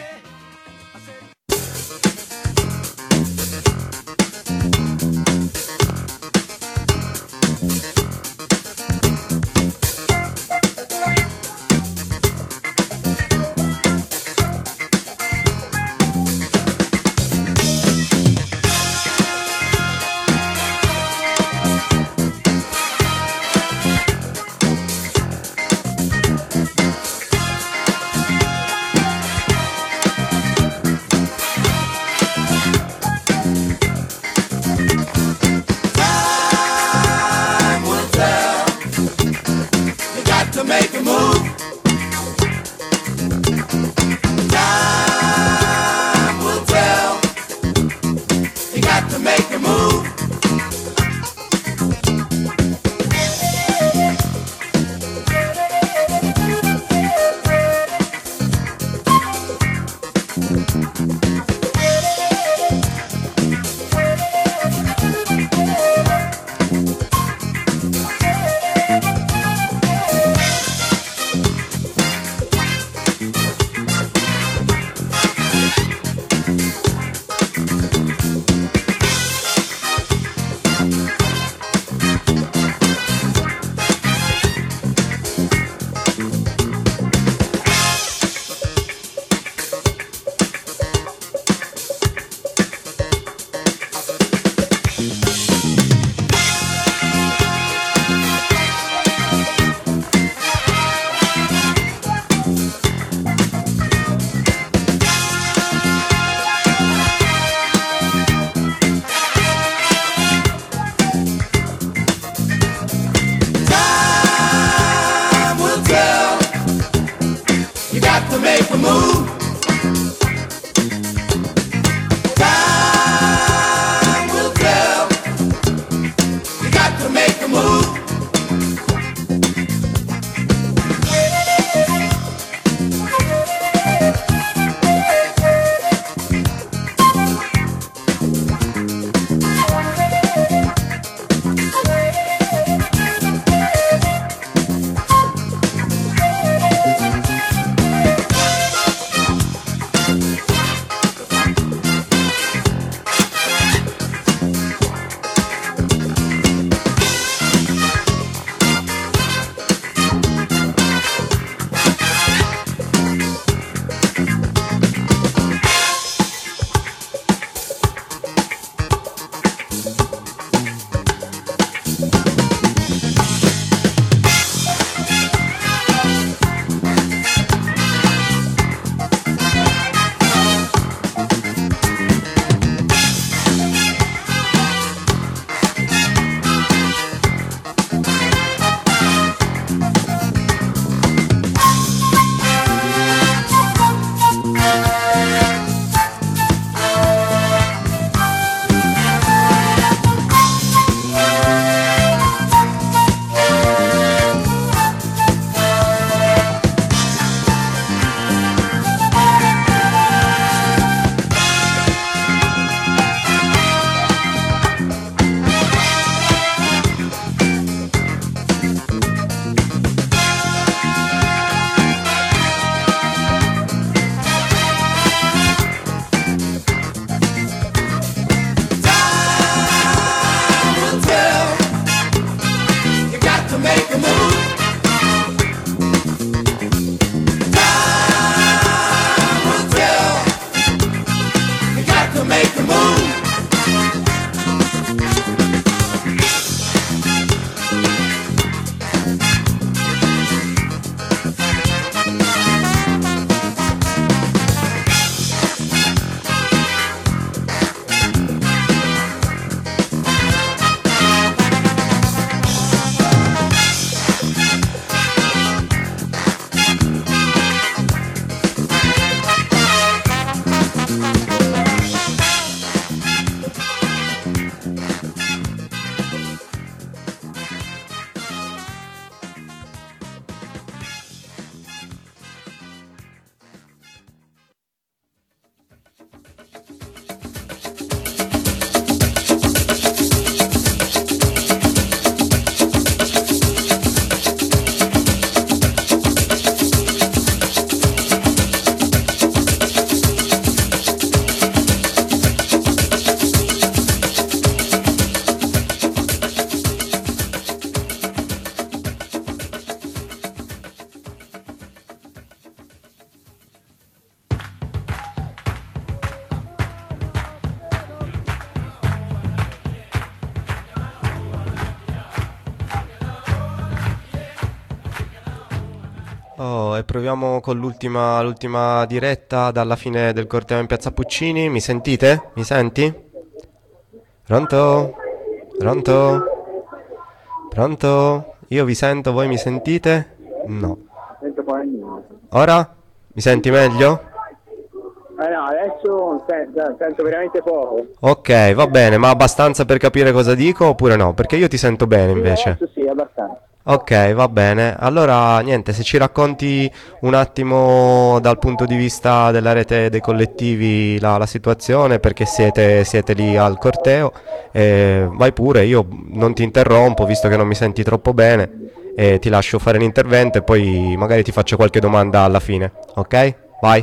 Oh, e proviamo con l'ultima diretta dalla fine del corteo in Piazza Puccini. Mi sentite? Mi senti? Pronto? Pronto? Pronto? Io vi sento, voi mi sentite? No. Ora? Mi senti meglio? No, adesso sento veramente poco. Ok, va bene, ma abbastanza per capire cosa dico oppure no? Perché io ti sento bene invece. Adesso sì, abbastanza. Ok, va bene. Allora, niente, se ci racconti un attimo dal punto di vista della rete dei collettivi la situazione, perché siete lì al corteo, vai pure, io non ti interrompo visto che non mi senti troppo bene e ti lascio fare l'intervento e poi magari ti faccio qualche domanda alla fine, ok? Vai.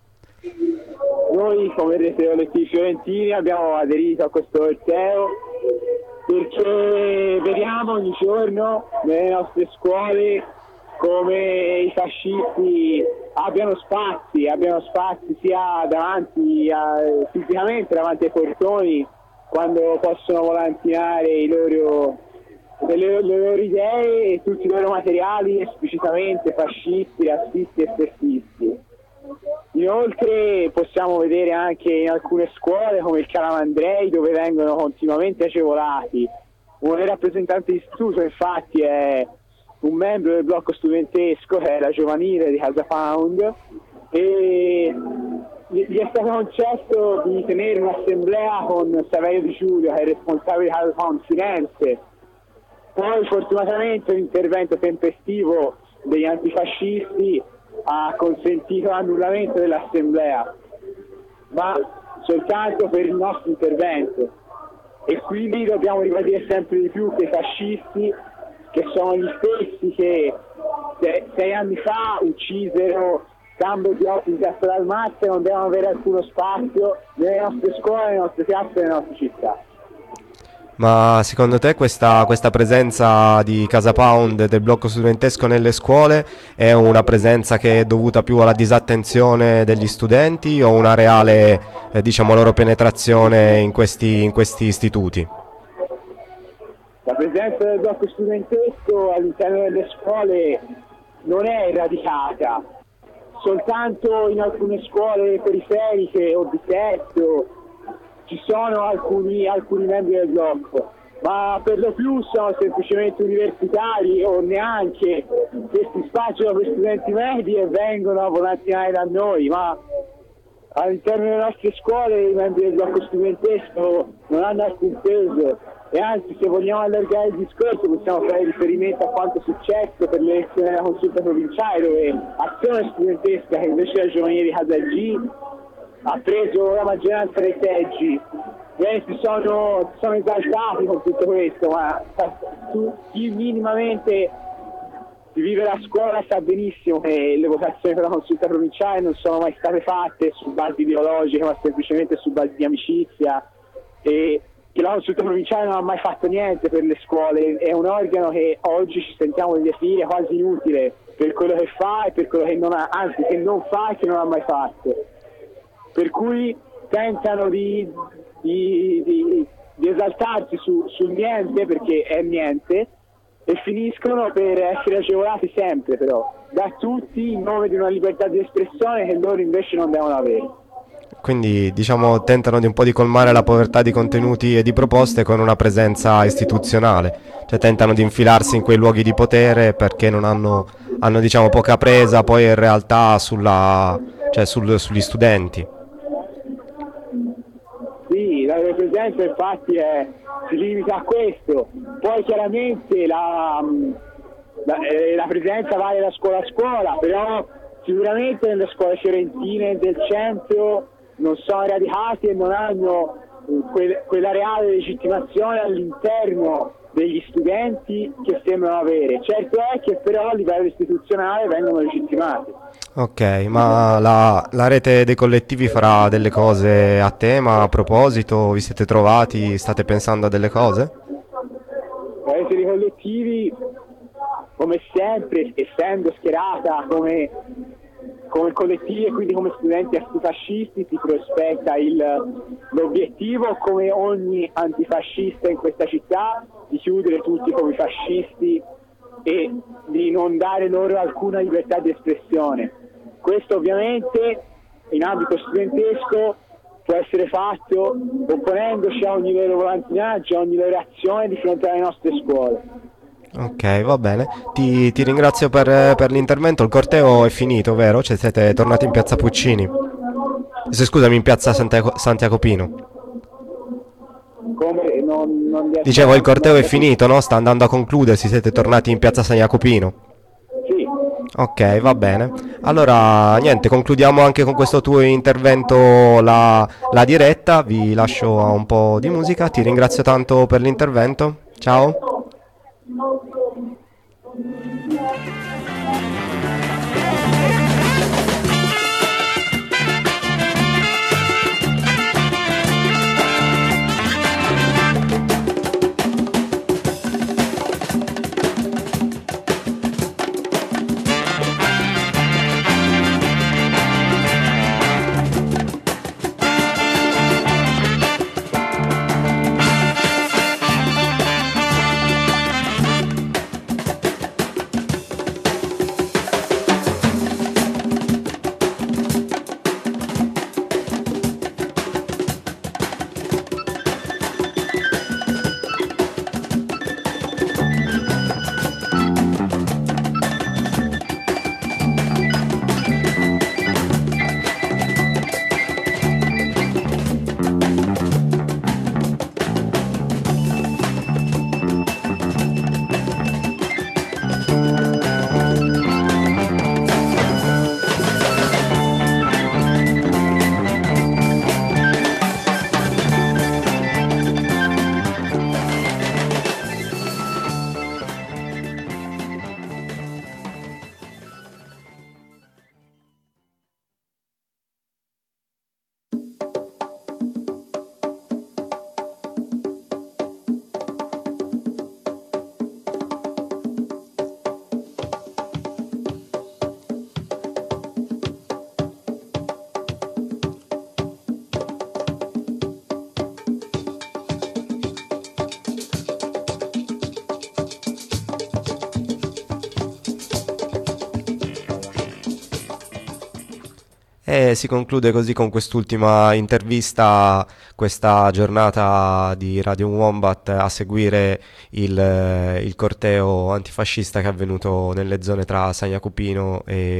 Noi come rete collettivi fiorentini abbiamo aderito a questo corteo perché vediamo ogni giorno nelle nostre scuole come i fascisti abbiano spazi sia davanti fisicamente davanti ai portoni, quando possono volantinare le loro idee e tutti i loro materiali esplicitamente fascisti, razzisti e sessisti. Inoltre possiamo vedere anche in alcune scuole come il Calamandrei, dove vengono continuamente agevolati. Un rappresentante d'istituto infatti è un membro del blocco studentesco, che è la giovanile di Casa Pound, e gli è stato concesso di tenere un'assemblea con Saverio Di Giulio, che è il responsabile di Casa Pound Firenze. Poi fortunatamente un intervento tempestivo degli antifascisti ha consentito l'annullamento dell'assemblea, ma soltanto per il nostro intervento, e quindi dobbiamo ribadire sempre di più che i fascisti, che sono gli stessi che 6 anni fa uccisero Sambo Diop in Piazza dal Marte, non devono avere alcuno spazio nelle nostre scuole, nelle nostre piazze e nelle nostre città. Ma secondo te questa presenza di Casa Pound del blocco studentesco nelle scuole è una presenza che è dovuta più alla disattenzione degli studenti o una reale, loro penetrazione in questi istituti? La presenza del blocco studentesco all'interno delle scuole non è eradicata, soltanto in alcune scuole periferiche o di testo ci sono alcuni membri del blocco, ma per lo più sono semplicemente universitari o neanche, che si spacciano per studenti medi e vengono a volantinare da noi, ma all'interno delle nostre scuole i membri del blocco studentesco non hanno alcun peso, e anzi, se vogliamo allargare il discorso possiamo fare riferimento a quanto è successo per l'elezione della consulta provinciale, dove Azione Studentesca, che invece era giovanile di Casa G, ha preso la maggioranza dei seggi. Si sono esaltati con tutto questo, ma chi minimamente vive la scuola sa benissimo che le votazioni per la consulta provinciale non sono mai state fatte su basi ideologiche, ma semplicemente su basi di amicizia, e che la consulta provinciale non ha mai fatto niente per le scuole. È un organo che oggi ci sentiamo di definire quasi inutile per quello che fa e per quello che non ha, anzi che non fa e che non ha mai fatto. Per cui tentano di esaltarsi sul niente, perché è niente, e finiscono per essere agevolati sempre però da tutti in nome di una libertà di espressione che loro invece non devono avere. Quindi tentano di un po' di colmare la povertà di contenuti e di proposte con una presenza istituzionale, cioè tentano di infilarsi in quei luoghi di potere perché non hanno poca presa poi in realtà sugli studenti. Sì, la loro presenza infatti si limita a questo. Poi chiaramente la presenza vale da scuola a scuola, però sicuramente nelle scuole fiorentine del centro non sono radicati e non hanno quella reale legittimazione all'interno degli studenti che sembrano avere. Certo è che però a livello istituzionale vengono legittimati. Ok, ma la rete dei collettivi farà delle cose a tema, a proposito? Vi siete trovati? State pensando a delle cose? La rete dei collettivi, come sempre, essendo schierata come collettivi e quindi come studenti antifascisti, si prospetta l'obiettivo, come ogni antifascista in questa città, di chiudere tutti come fascisti e di non dare loro alcuna libertà di espressione. Questo ovviamente in ambito studentesco può essere fatto opponendoci a ogni loro volantinaggio, a ogni loro azione di fronte alle nostre scuole. Ok, va bene. Ti ringrazio per l'intervento. Il corteo è finito, vero? Cioè siete tornati in piazza Puccini? Scusami, in piazza Santiagopino. Come non Dicevo, il corteo è finito, no? Sta andando a concludersi, siete tornati in piazza San Jacopino. Sì. Ok, va bene. Allora, niente, concludiamo anche con questo tuo intervento la diretta. Vi lascio a un po' di musica. Ti ringrazio tanto per l'intervento. Ciao. E si conclude così con quest'ultima intervista, questa giornata di Radio Wombat a seguire il corteo antifascista che è avvenuto nelle zone tra San Jacopino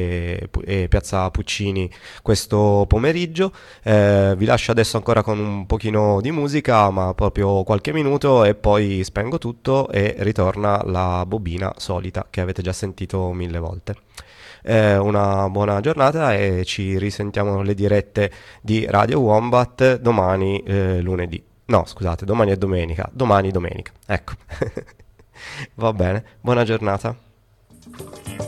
e Piazza Puccini questo pomeriggio. Vi lascio adesso ancora con un pochino di musica, ma proprio qualche minuto, e poi spengo tutto e ritorna la bobina solita che avete già sentito 1000 volte. Una buona giornata e ci risentiamo alle dirette di Radio Wombat domani lunedì. No, scusate, domani è domenica. Domani domenica. Ecco. Va bene. Buona giornata.